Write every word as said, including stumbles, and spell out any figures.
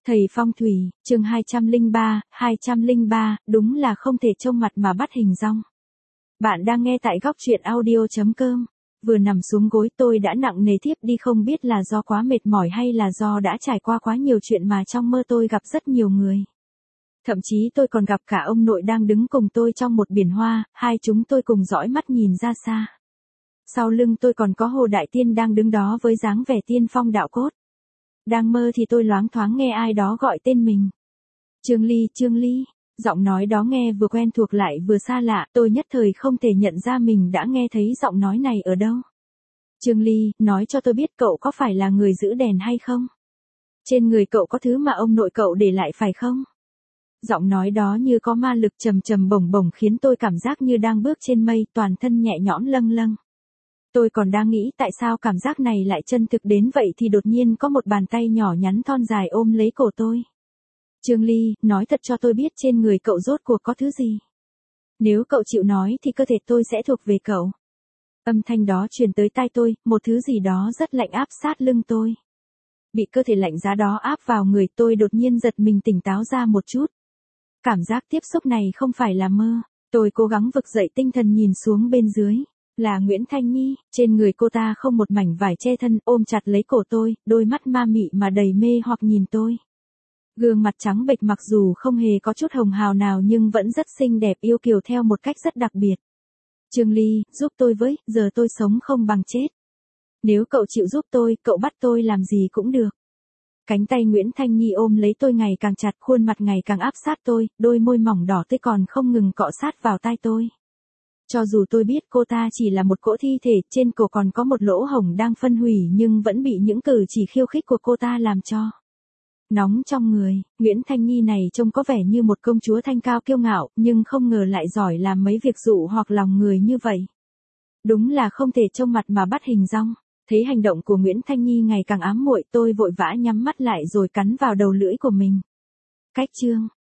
Thầy phong thủy, chương hai trăm lẻ ba, hai trăm lẻ ba, đúng là không thể trông mặt mà bắt hình dong. Bạn đang nghe tại góc truyện audio chấm com. Vừa nằm xuống gối tôi đã nặng nề thiếp đi, không biết là do quá mệt mỏi hay là do đã trải qua quá nhiều chuyện mà trong mơ tôi gặp rất nhiều người. Thậm chí tôi còn gặp cả ông nội đang đứng cùng tôi trong một biển hoa, hai chúng tôi cùng dõi mắt nhìn ra xa. Sau lưng tôi còn có Hồ Đại Tiên đang đứng đó với dáng vẻ tiên phong đạo cốt. Đang mơ thì tôi loáng thoáng nghe ai đó gọi tên mình. Trương Ly, Trương Ly. Giọng nói đó nghe vừa quen thuộc lại vừa xa lạ, tôi nhất thời không thể nhận ra mình đã nghe thấy giọng nói này ở đâu. Trương Ly, nói cho tôi biết cậu có phải là người giữ đèn hay không? Trên người cậu có thứ mà ông nội cậu để lại phải không? Giọng nói đó như có ma lực trầm trầm bổng bổng khiến tôi cảm giác như đang bước trên mây, toàn thân nhẹ nhõm lâng lâng. Tôi còn đang nghĩ tại sao cảm giác này lại chân thực đến vậy thì đột nhiên có một bàn tay nhỏ nhắn thon dài ôm lấy cổ tôi. Trương Ly, nói thật cho tôi biết trên người cậu rốt cuộc có thứ gì. Nếu cậu chịu nói thì cơ thể tôi sẽ thuộc về cậu. Âm thanh đó truyền tới tai tôi, một thứ gì đó rất lạnh áp sát lưng tôi. Bị cơ thể lạnh giá đó áp vào người tôi đột nhiên giật mình tỉnh táo ra một chút. Cảm giác tiếp xúc này không phải là mơ. Tôi cố gắng vực dậy tinh thần nhìn xuống bên dưới. Là Nguyễn Thanh Nhi, trên người cô ta không một mảnh vải che thân, ôm chặt lấy cổ tôi, đôi mắt ma mị mà đầy mê hoặc nhìn tôi. Gương mặt trắng bệch mặc dù không hề có chút hồng hào nào nhưng vẫn rất xinh đẹp yêu kiều theo một cách rất đặc biệt. Trương Ly, giúp tôi với, giờ tôi sống không bằng chết. Nếu cậu chịu giúp tôi, cậu bắt tôi làm gì cũng được. Cánh tay Nguyễn Thanh Nhi ôm lấy tôi ngày càng chặt, khuôn mặt ngày càng áp sát tôi, đôi môi mỏng đỏ tươi còn không ngừng cọ sát vào tai tôi. Cho dù tôi biết cô ta chỉ là một cỗ thi thể, trên cổ còn có một lỗ hổng đang phân hủy nhưng vẫn bị những cử chỉ khiêu khích của cô ta làm cho nóng trong người. Nguyễn Thanh Nhi này trông có vẻ như một công chúa thanh cao kiêu ngạo, nhưng không ngờ lại giỏi làm mấy việc dụ hoặc lòng người như vậy. Đúng là không thể trông mặt mà bắt hình dong. Thấy hành động của Nguyễn Thanh Nhi ngày càng ám muội, tôi vội vã nhắm mắt lại rồi cắn vào đầu lưỡi của mình. Cách chương,